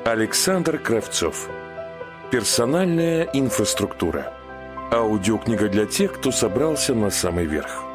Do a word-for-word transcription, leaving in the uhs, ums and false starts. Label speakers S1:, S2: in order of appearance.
S1: Александр Кравцов. Персональная инфраструктура. Аудиокнига для тех, кто собрался на самый верх.